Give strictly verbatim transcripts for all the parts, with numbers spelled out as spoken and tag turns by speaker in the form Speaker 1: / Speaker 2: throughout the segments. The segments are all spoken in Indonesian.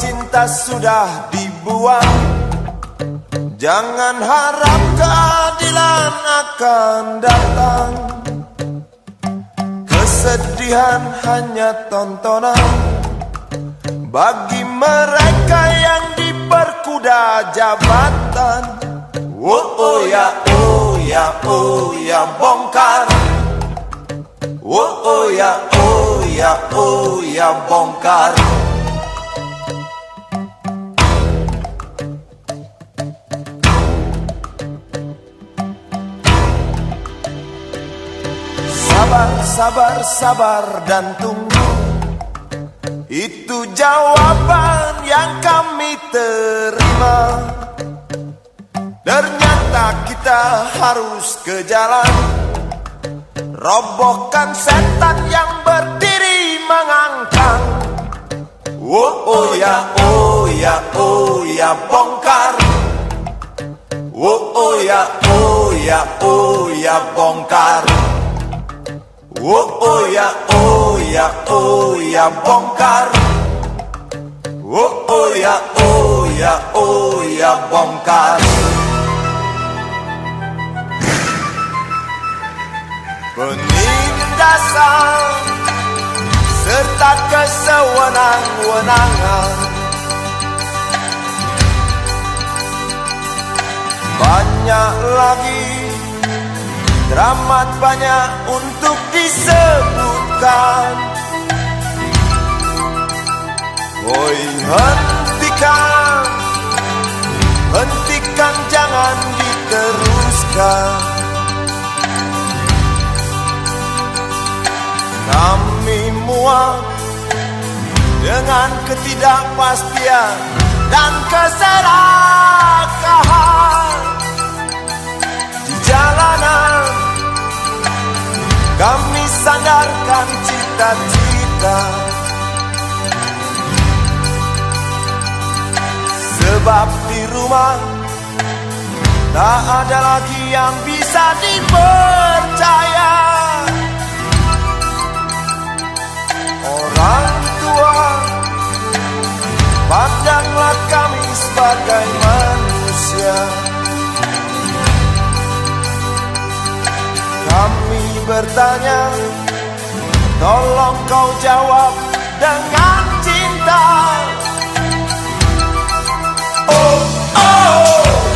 Speaker 1: cinta sudah dibuang, jangan harap keadilan akan datang. Kesedihan hanya tontonan bagi mereka yang diperkuda jabatan. Oh, oh ya, oh ya, oh ya, bongkar. Oh, oh ya, oh ya, oh ya, bongkar. Sabar, sabar, sabar dan tunggu, itu jawaban yang kami terima. Ternyata kita harus ke jalan, robohkan setan yang berdiri mengangkang. Oh, oh ya, oh ya, oh ya, bongkar. Oh, oh ya, oh ya, oh ya, bongkar. Oh, oh ya, oh ya, oh ya, bongkar. Oh, oh ya, oh ya, oh ya, bongkar. Penindasan serta kesewenang-wenangan, banyak lagi, teramat banyak untuk disebutkan. Woi, hentikan, hentikan, jangan diteruskan. Kami muak dengan ketidakpastian dan keserakahan di jalanan. Kami sandarkan cita-cita, sebab di rumah tak ada lagi yang bisa dipercaya. Orang tua, pandanglah kami sebagai manusia. Kami bertanya, tolong kau jawab dengan cinta. Oh, oh.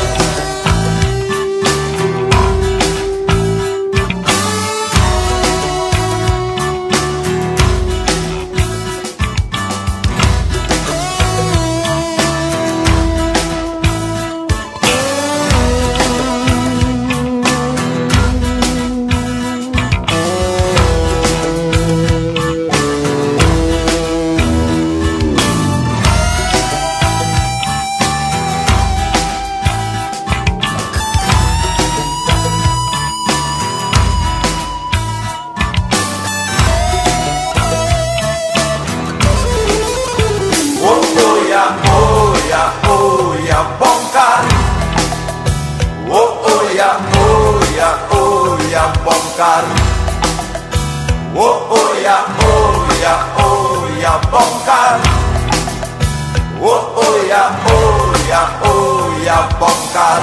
Speaker 1: Bongkar. Oh, oh ya, oh ya, oh ya, bongkar. Oh, oh ya, oh ya, oh ya, bongkar.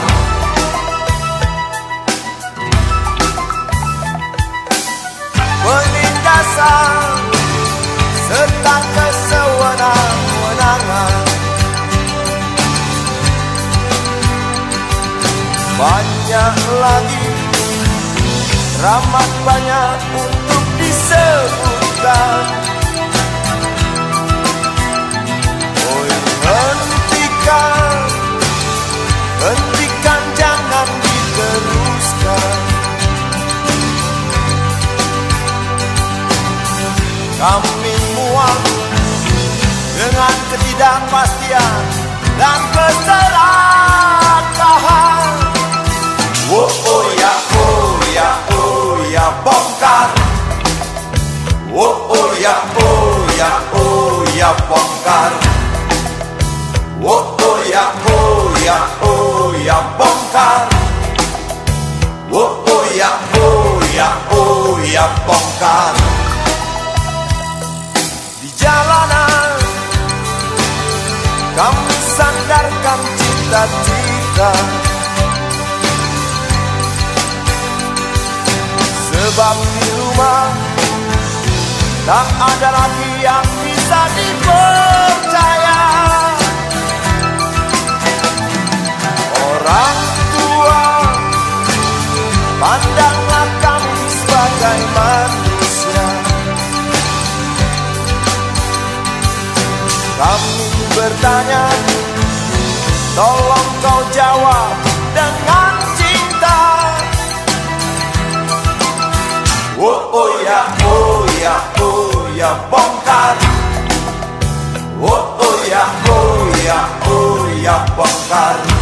Speaker 1: Penindasan serta kesewenang-wenangan, banyak lagi, teramat banyak untuk disebutkan. Oh, hentikan, hentikan, jangan diteruskan. Kami muak dengan ketidakpastian dan keserakahan. Oh, oh ya, oh ya, oh ya, bongkar. Oh, oh ya, oh ya, oh ya, bongkar. Oh, oh ya, oh ya, oh ya, bongkar. Oh, oh ya, oh ya, oh ya, bongkar. Di jalanan Sebab di rumah tak ada lagi yang bisa dipercaya. Orang tua, pandanglah kami sebagai manusia. Kami bertanya, tolong kau jawab dengan cinta. Oh oh ya, oh ya, oh ya, bongkar. Oh oh ya, oh ya, oh ya, bongkar.